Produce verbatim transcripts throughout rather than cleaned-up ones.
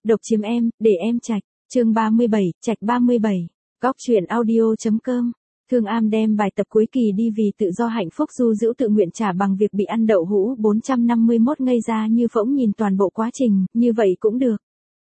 Độc chiếm em, để em trạch. Chương ba mươi bảy, trạch ba mươi bảy. Góc truyện audio.com. Thương Am đem bài tập cuối kỳ đi vì tự do hạnh phúc Du Dữu tự nguyện trả bằng việc bị ăn đậu hũ bốn trăm năm mươi mốt ngây ra như phỗng nhìn toàn bộ quá trình, như vậy cũng được.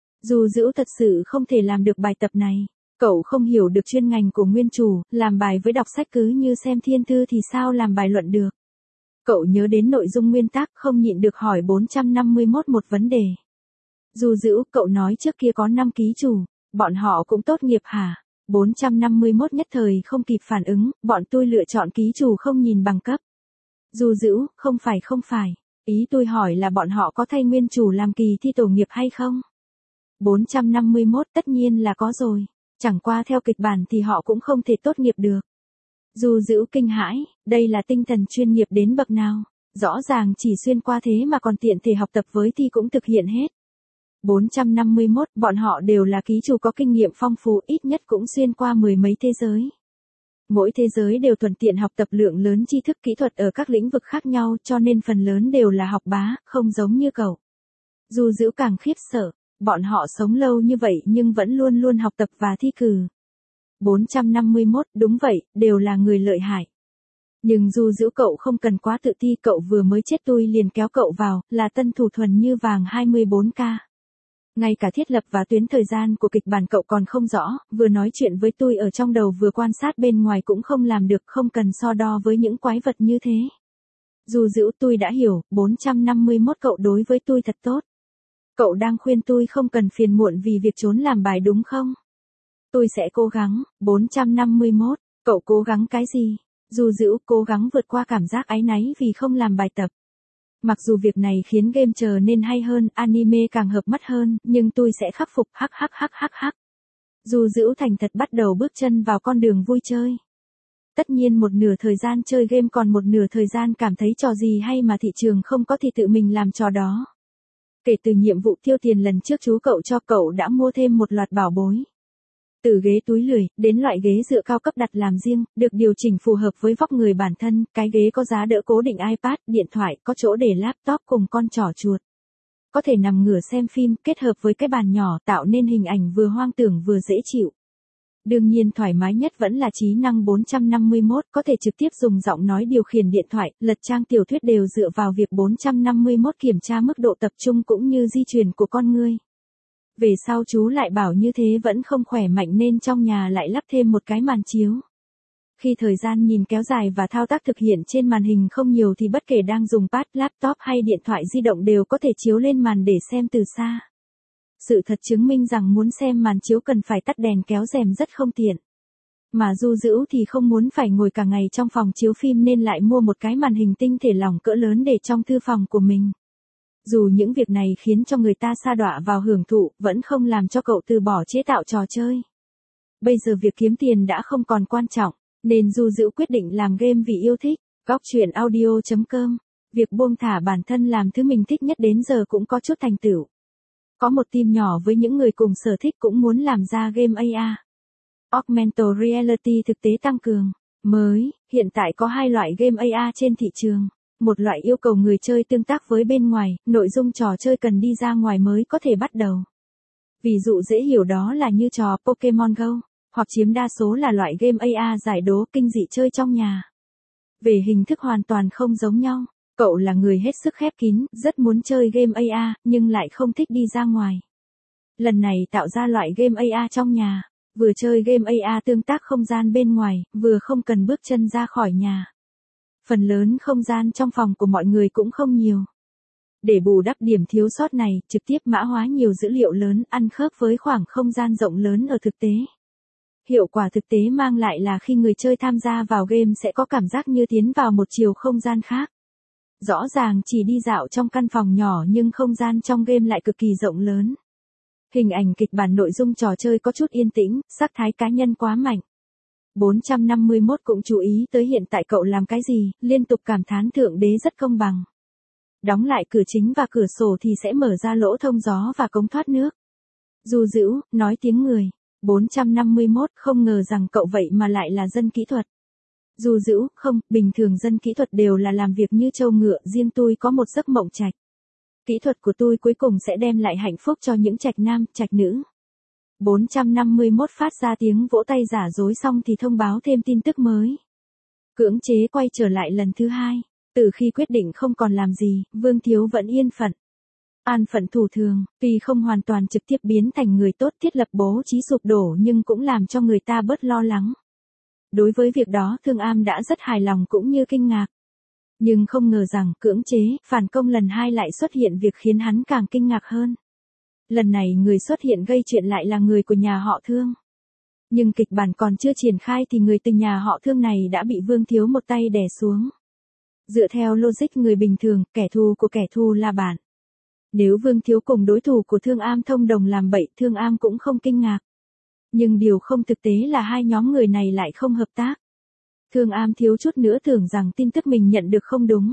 Du Dữu thật sự không thể làm được bài tập này. Cậu không hiểu được chuyên ngành của nguyên chủ, làm bài với đọc sách cứ như xem thiên thư thì sao làm bài luận được. Cậu nhớ đến nội dung nguyên tắc không nhịn được hỏi bốn trăm năm mươi mốt một vấn đề. Du Dữu, cậu nói trước kia có năm ký chủ, bọn họ cũng tốt nghiệp hả? bốn trăm năm mươi mốt nhất thời không kịp phản ứng, bọn tôi lựa chọn ký chủ không nhìn bằng cấp. Du Dữu, không phải không phải, ý tôi hỏi là bọn họ có thay nguyên chủ làm kỳ thi tổ nghiệp hay không? bốn trăm năm mươi mốt tất nhiên là có rồi, chẳng qua theo kịch bản thì họ cũng không thể tốt nghiệp được. Du Dữu kinh hãi, đây là tinh thần chuyên nghiệp đến bậc nào, rõ ràng chỉ xuyên qua thế mà còn tiện thể học tập với thi cũng thực hiện hết. bốn trăm năm mươi mốt, bọn họ đều là ký chủ có kinh nghiệm phong phú, ít nhất cũng xuyên qua mười mấy thế giới. Mỗi thế giới đều thuận tiện học tập lượng lớn tri thức kỹ thuật ở các lĩnh vực khác nhau cho nên phần lớn đều là học bá, không giống như cậu. Du Dữu càng khiếp sợ, bọn họ sống lâu như vậy nhưng vẫn luôn luôn học tập và thi cử. bốn trăm năm mươi mốt, đúng vậy, đều là người lợi hại. Nhưng Du Dữu cậu không cần quá tự ti, cậu vừa mới chết tôi liền kéo cậu vào, là tân thủ thuần như vàng hai mươi bốn K. Ngay cả thiết lập và tuyến thời gian của kịch bản cậu còn không rõ, vừa nói chuyện với tôi ở trong đầu vừa quan sát bên ngoài cũng không làm được, không cần so đo với những quái vật như thế. Du Dữu, tôi đã hiểu, bốn trăm năm mươi mốt cậu đối với tôi thật tốt. Cậu đang khuyên tôi không cần phiền muộn vì việc trốn làm bài đúng không? Tôi sẽ cố gắng. bốn trăm năm mươi mốt, cậu cố gắng cái gì? Du Dữu, cố gắng vượt qua cảm giác áy náy vì không làm bài tập. Mặc dù việc này khiến game trở nên hay hơn, anime càng hợp mắt hơn, nhưng tôi sẽ khắc phục, hắc hắc hắc hắc hắc. Du Dữu thành thật bắt đầu bước chân vào con đường vui chơi. Tất nhiên một nửa thời gian chơi game còn một nửa thời gian cảm thấy trò gì hay mà thị trường không có thì tự mình làm trò đó. Kể từ nhiệm vụ tiêu tiền lần trước chú cậu cho cậu đã mua thêm một loạt bảo bối. Từ ghế túi lười, đến loại ghế dựa cao cấp đặt làm riêng, được điều chỉnh phù hợp với vóc người bản thân, cái ghế có giá đỡ cố định iPad, điện thoại, có chỗ để laptop cùng con trỏ chuột. Có thể nằm ngửa xem phim, kết hợp với cái bàn nhỏ tạo nên hình ảnh vừa hoang tưởng vừa dễ chịu. Đương nhiên thoải mái nhất vẫn là trí năng bốn trăm năm mươi mốt, có thể trực tiếp dùng giọng nói điều khiển điện thoại, lật trang tiểu thuyết đều dựa vào việc bốn trăm năm mươi mốt kiểm tra mức độ tập trung cũng như di chuyển của con người. Về sau chú lại bảo như thế vẫn không khỏe mạnh nên trong nhà lại lắp thêm một cái màn chiếu. Khi thời gian nhìn kéo dài và thao tác thực hiện trên màn hình không nhiều thì bất kể đang dùng pad, laptop hay điện thoại di động đều có thể chiếu lên màn để xem từ xa. Sự thật chứng minh rằng muốn xem màn chiếu cần phải tắt đèn kéo rèm rất không tiện. Mà Du Dữu thì không muốn phải ngồi cả ngày trong phòng chiếu phim nên lại mua một cái màn hình tinh thể lỏng cỡ lớn để trong thư phòng của mình. Dù những việc này khiến cho người ta sa đọa vào hưởng thụ, vẫn không làm cho cậu từ bỏ chế tạo trò chơi. Bây giờ việc kiếm tiền đã không còn quan trọng, nên Du Dữu quyết định làm game vì yêu thích. Góc truyện audio.com. Việc buông thả bản thân làm thứ mình thích nhất đến giờ cũng có chút thành tựu. Có một team nhỏ với những người cùng sở thích cũng muốn làm ra game a rờ. Augmented Reality thực tế tăng cường. Mới, hiện tại có hai loại game a rờ trên thị trường. Một loại yêu cầu người chơi tương tác với bên ngoài, nội dung trò chơi cần đi ra ngoài mới có thể bắt đầu. Ví dụ dễ hiểu đó là như trò Pokemon Go, hoặc chiếm đa số là loại game a rờ giải đố kinh dị chơi trong nhà. Về hình thức hoàn toàn không giống nhau, cậu là người hết sức khép kín, rất muốn chơi game a rờ, nhưng lại không thích đi ra ngoài. Lần này tạo ra loại game a rờ trong nhà, vừa chơi game a rờ tương tác không gian bên ngoài, vừa không cần bước chân ra khỏi nhà. Phần lớn không gian trong phòng của mọi người cũng không nhiều. Để bù đắp điểm thiếu sót này, trực tiếp mã hóa nhiều dữ liệu lớn ăn khớp với khoảng không gian rộng lớn ở thực tế. Hiệu quả thực tế mang lại là khi người chơi tham gia vào game sẽ có cảm giác như tiến vào một chiều không gian khác. Rõ ràng chỉ đi dạo trong căn phòng nhỏ nhưng không gian trong game lại cực kỳ rộng lớn. Hình ảnh kịch bản nội dung trò chơi có chút yên tĩnh, sắc thái cá nhân quá mạnh. bốn trăm năm mươi mốt cũng chú ý tới hiện tại cậu làm cái gì, liên tục cảm thán Thượng Đế rất công bằng. Đóng lại cửa chính và cửa sổ thì sẽ mở ra lỗ thông gió và cống thoát nước. Du Dữu, nói tiếng người. bốn trăm năm mươi mốt, không ngờ rằng cậu vậy mà lại là dân kỹ thuật. Du Dữu, không, bình thường dân kỹ thuật đều là làm việc như trâu ngựa, riêng tôi có một giấc mộng trạch. Kỹ thuật của tôi cuối cùng sẽ đem lại hạnh phúc cho những trạch nam, trạch nữ. bốn trăm năm mươi mốt phát ra tiếng vỗ tay giả dối xong thì thông báo thêm tin tức mới. Cưỡng chế quay trở lại lần thứ hai. Từ khi quyết định không còn làm gì, Vương Thiếu vẫn yên phận. An phận thủ thường, tuy không hoàn toàn trực tiếp biến thành người tốt thiết lập bố trí sụp đổ nhưng cũng làm cho người ta bớt lo lắng. Đối với việc đó Thương Am đã rất hài lòng cũng như kinh ngạc. Nhưng không ngờ rằng cưỡng chế, phản công lần hai lại xuất hiện việc khiến hắn càng kinh ngạc hơn. Lần này người xuất hiện gây chuyện lại là người của nhà họ Thương. Nhưng kịch bản còn chưa triển khai thì người từ nhà họ Thương này đã bị Vương Thiếu một tay đè xuống. Dựa theo logic người bình thường, kẻ thù của kẻ thù là bạn. Nếu Vương Thiếu cùng đối thủ của Thương Am thông đồng làm bậy, Thương Am cũng không kinh ngạc. Nhưng điều không thực tế là hai nhóm người này lại không hợp tác. Thương Am thiếu chút nữa tưởng rằng tin tức mình nhận được không đúng.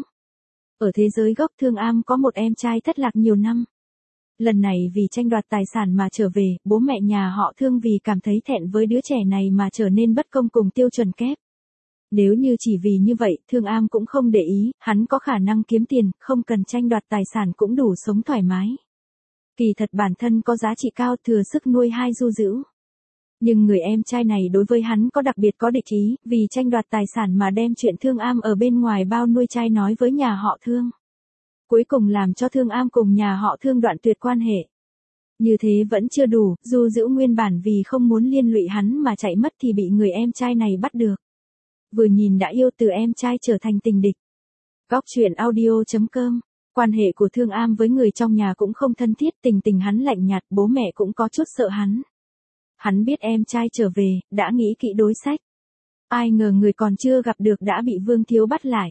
Ở thế giới gốc Thương Am có một em trai thất lạc nhiều năm. Lần này vì tranh đoạt tài sản mà trở về, bố mẹ nhà họ Thương vì cảm thấy thẹn với đứa trẻ này mà trở nên bất công cùng tiêu chuẩn kép. Nếu như chỉ vì như vậy, Thương Am cũng không để ý, hắn có khả năng kiếm tiền, không cần tranh đoạt tài sản cũng đủ sống thoải mái. Kỳ thật bản thân có giá trị cao thừa sức nuôi hai du dữ. Nhưng người em trai này đối với hắn có đặc biệt có địch ý, vì tranh đoạt tài sản mà đem chuyện Thương Am ở bên ngoài bao nuôi trai nói với nhà họ Thương. Cuối cùng làm cho Thương Am cùng nhà họ Thương đoạn tuyệt quan hệ. Như thế vẫn chưa đủ, du dữ nguyên bản vì không muốn liên lụy hắn mà chạy mất thì bị người em trai này bắt được. Vừa nhìn đã yêu từ em trai trở thành tình địch. Góc truyện audio chấm com. Quan hệ của Thương Am với người trong nhà cũng không thân thiết, tình tình hắn lạnh nhạt, bố mẹ cũng có chút sợ hắn. Hắn biết em trai trở về, đã nghĩ kỹ đối sách. Ai ngờ người còn chưa gặp được đã bị Vương Thiếu bắt lại.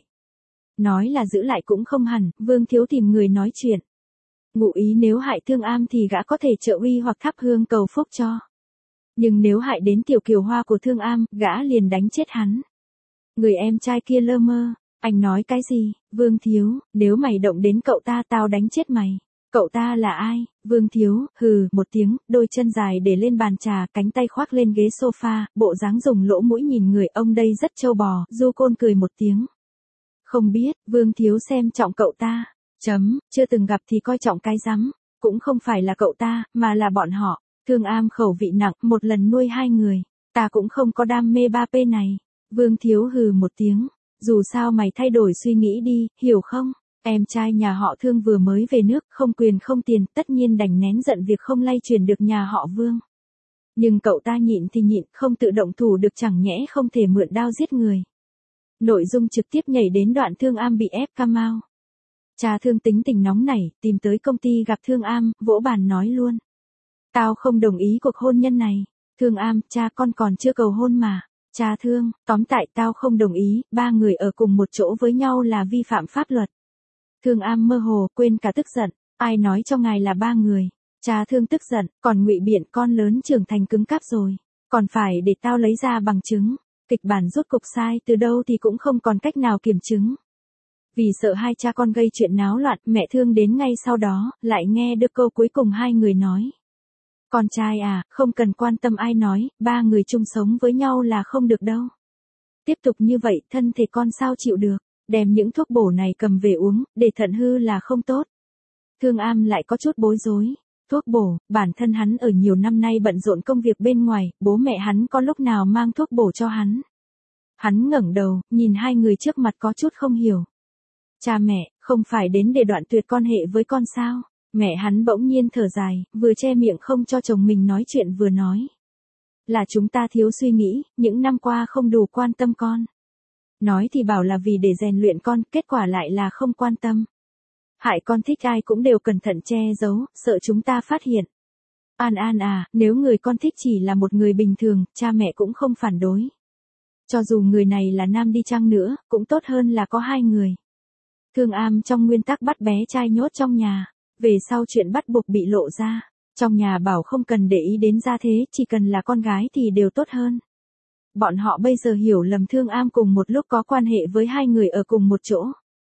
Nói là giữ lại cũng không hẳn, Vương Thiếu tìm người nói chuyện. Ngụ ý nếu hại Thương Am thì gã có thể trợ uy hoặc thắp hương cầu phúc cho. Nhưng nếu hại đến tiểu kiều hoa của Thương Am, gã liền đánh chết hắn. Người em trai kia lơ mơ, anh nói cái gì, Vương Thiếu, nếu mày động đến cậu ta tao đánh chết mày. Cậu ta là ai? Vương Thiếu, hừ, một tiếng, đôi chân dài để lên bàn trà, cánh tay khoác lên ghế sofa, bộ dáng dùng lỗ mũi nhìn người ông đây rất trâu bò, Du Côn cười một tiếng. Không biết, Vương Thiếu xem trọng cậu ta. Chấm, chưa từng gặp thì coi trọng cái rắm, cũng không phải là cậu ta, mà là bọn họ. Thương Am khẩu vị nặng, một lần nuôi hai người. Ta cũng không có đam mê ba P này. Vương Thiếu hừ một tiếng. Dù sao mày thay đổi suy nghĩ đi, hiểu không? Em trai nhà họ Thương vừa mới về nước, không quyền không tiền, tất nhiên đành nén giận việc không lay chuyển được nhà họ Vương. Nhưng cậu ta nhịn thì nhịn, không tự động thủ được chẳng nhẽ không thể mượn đao giết người. Nội dung trực tiếp nhảy đến đoạn Thương Am bị ép cam ao. Cha Thương tính tình nóng nảy, tìm tới công ty gặp Thương Am, vỗ bàn nói luôn. Tao không đồng ý cuộc hôn nhân này. Thương Am, cha con còn chưa cầu hôn mà. Cha Thương, tóm tại tao không đồng ý, ba người ở cùng một chỗ với nhau là vi phạm pháp luật. Thương Am mơ hồ, quên cả tức giận, ai nói cho ngài là ba người. Cha Thương tức giận, còn ngụy biện con lớn trưởng thành cứng cáp rồi, còn phải để tao lấy ra bằng chứng. Kịch bản rốt cục sai từ đâu thì cũng không còn cách nào kiểm chứng. Vì sợ hai cha con gây chuyện náo loạn, mẹ Thương đến ngay sau đó, lại nghe được câu cuối cùng hai người nói. Con trai à, không cần quan tâm ai nói, ba người chung sống với nhau là không được đâu. Tiếp tục như vậy, thân thể con sao chịu được, đem những thuốc bổ này cầm về uống, để thận hư là không tốt. Thương Am lại có chút bối rối. Thuốc bổ, bản thân hắn ở nhiều năm nay bận rộn công việc bên ngoài, bố mẹ hắn có lúc nào mang thuốc bổ cho hắn. Hắn ngẩng đầu, nhìn hai người trước mặt có chút không hiểu. Cha mẹ, không phải đến để đoạn tuyệt quan hệ với con sao? Mẹ hắn bỗng nhiên thở dài, vừa che miệng không cho chồng mình nói chuyện vừa nói. Là chúng ta thiếu suy nghĩ, những năm qua không đủ quan tâm con. Nói thì bảo là vì để rèn luyện con, kết quả lại là không quan tâm. Hại con thích ai cũng đều cẩn thận che giấu, sợ chúng ta phát hiện. An An à, nếu người con thích chỉ là một người bình thường, cha mẹ cũng không phản đối. Cho dù người này là nam đi chăng nữa, cũng tốt hơn là có hai người. Thương Am trong nguyên tắc bắt bé trai nhốt trong nhà, về sau chuyện bắt buộc bị lộ ra. Trong nhà bảo không cần để ý đến gia thế, chỉ cần là con gái thì đều tốt hơn. Bọn họ bây giờ hiểu lầm Thương Am cùng một lúc có quan hệ với hai người ở cùng một chỗ.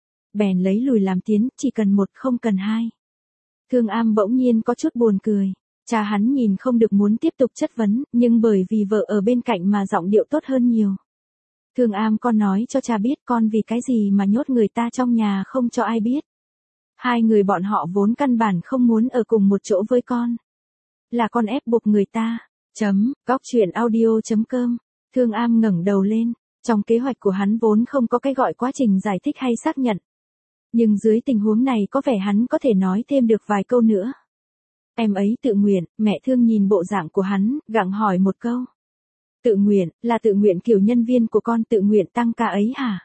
Bèn lấy lùi làm tiến, chỉ cần một không cần hai. Thương Am bỗng nhiên có chút buồn cười. Cha hắn nhìn không được muốn tiếp tục chất vấn, nhưng bởi vì vợ ở bên cạnh mà giọng điệu tốt hơn nhiều. Thương Am con nói cho cha biết con vì cái gì mà nhốt người ta trong nhà không cho ai biết. Hai người bọn họ vốn căn bản không muốn ở cùng một chỗ với con. Là con ép buộc người ta. Chấm, góc chuyện audio chấm com. Thương Am ngẩng đầu lên. Trong kế hoạch của hắn vốn không có cái gọi quá trình giải thích hay xác nhận. Nhưng dưới tình huống này có vẻ hắn có thể nói thêm được vài câu nữa. Em ấy tự nguyện, mẹ Thương nhìn bộ dạng của hắn, gặng hỏi một câu. Tự nguyện, là tự nguyện kiểu nhân viên của con tự nguyện tăng ca ấy hả?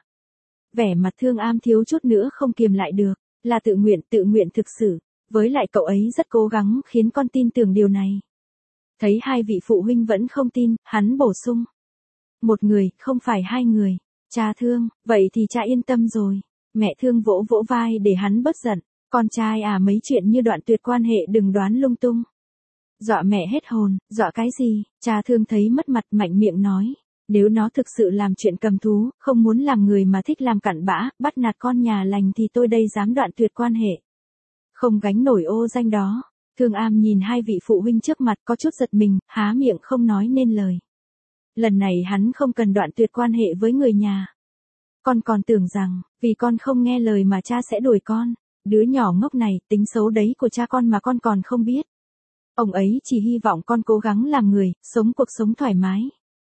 Vẻ mặt Thương Am thiếu chút nữa không kiềm lại được, là tự nguyện, tự nguyện thực sự, với lại cậu ấy rất cố gắng khiến con tin tưởng điều này. Thấy hai vị phụ huynh vẫn không tin, hắn bổ sung. Một người, không phải hai người. Cha Thương, vậy thì cha yên tâm rồi. Mẹ Thương vỗ vỗ vai để hắn bớt giận. Con trai à, mấy chuyện như đoạn tuyệt quan hệ đừng đoán lung tung. Dọa mẹ hết hồn, dọa cái gì? Cha Thương thấy mất mặt mạnh miệng nói. Nếu nó thực sự làm chuyện cầm thú, không muốn làm người mà thích làm cặn bã, bắt nạt con nhà lành thì tôi đây dám đoạn tuyệt quan hệ. Không gánh nổi ô danh đó. Thương Am nhìn hai vị phụ huynh trước mặt có chút giật mình, há miệng không nói nên lời. Lần này hắn không cần đoạn tuyệt quan hệ với người nhà. Con còn tưởng rằng, vì con không nghe lời mà cha sẽ đuổi con. Đứa nhỏ ngốc này, tính xấu đấy của cha con mà con còn không biết. Ông ấy chỉ hy vọng con cố gắng làm người, sống cuộc sống thoải mái.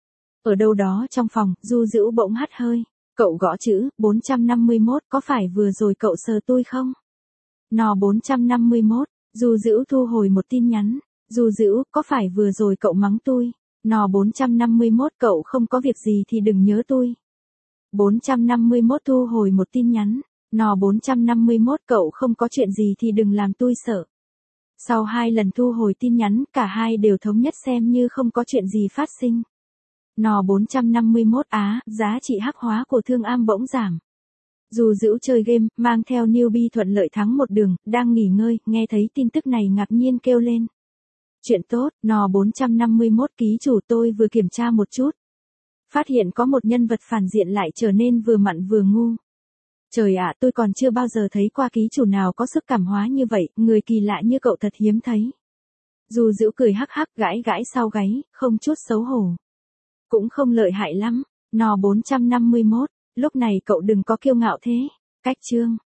Ở đâu đó trong phòng, Du Dữu bỗng hắt hơi. Cậu gõ chữ, bốn trăm năm mươi mốt, có phải vừa rồi cậu sờ tôi không? Nò bốn trăm năm mươi mốt, Du Dữu thu hồi một tin nhắn. Du Dữu, có phải vừa rồi cậu mắng tôi? Nò bốn trăm năm mươi mốt, cậu không có việc gì thì đừng nhớ tôi. bốn trăm năm mươi mốt thu hồi một tin nhắn. Nò bốn trăm năm mươi mốt, cậu không có chuyện gì thì đừng làm tôi sợ. Sau hai lần thu hồi tin nhắn, cả hai đều thống nhất xem như không có chuyện gì phát sinh. Nò bốn trăm năm mươi mốt á, giá trị hắc hóa của Thương Am bỗng giảm. Dù Dữu chơi game, mang theo newbie thuận lợi thắng một đường, đang nghỉ ngơi, nghe thấy tin tức này ngạc nhiên kêu lên. Chuyện tốt, nò bốn trăm năm mươi mốt ký chủ tôi vừa kiểm tra một chút. Phát hiện có một nhân vật phản diện lại trở nên vừa mặn vừa ngu. Trời ạ, tôi còn chưa bao giờ thấy qua ký chủ nào có sức cảm hóa như vậy, người kỳ lạ như cậu thật hiếm thấy. Dù Dữu cười hắc hắc gãi gãi sau gáy, không chút xấu hổ. Cũng không lợi hại lắm, nò bốn trăm năm mươi mốt, lúc này cậu đừng có kiêu ngạo thế. Cách chương.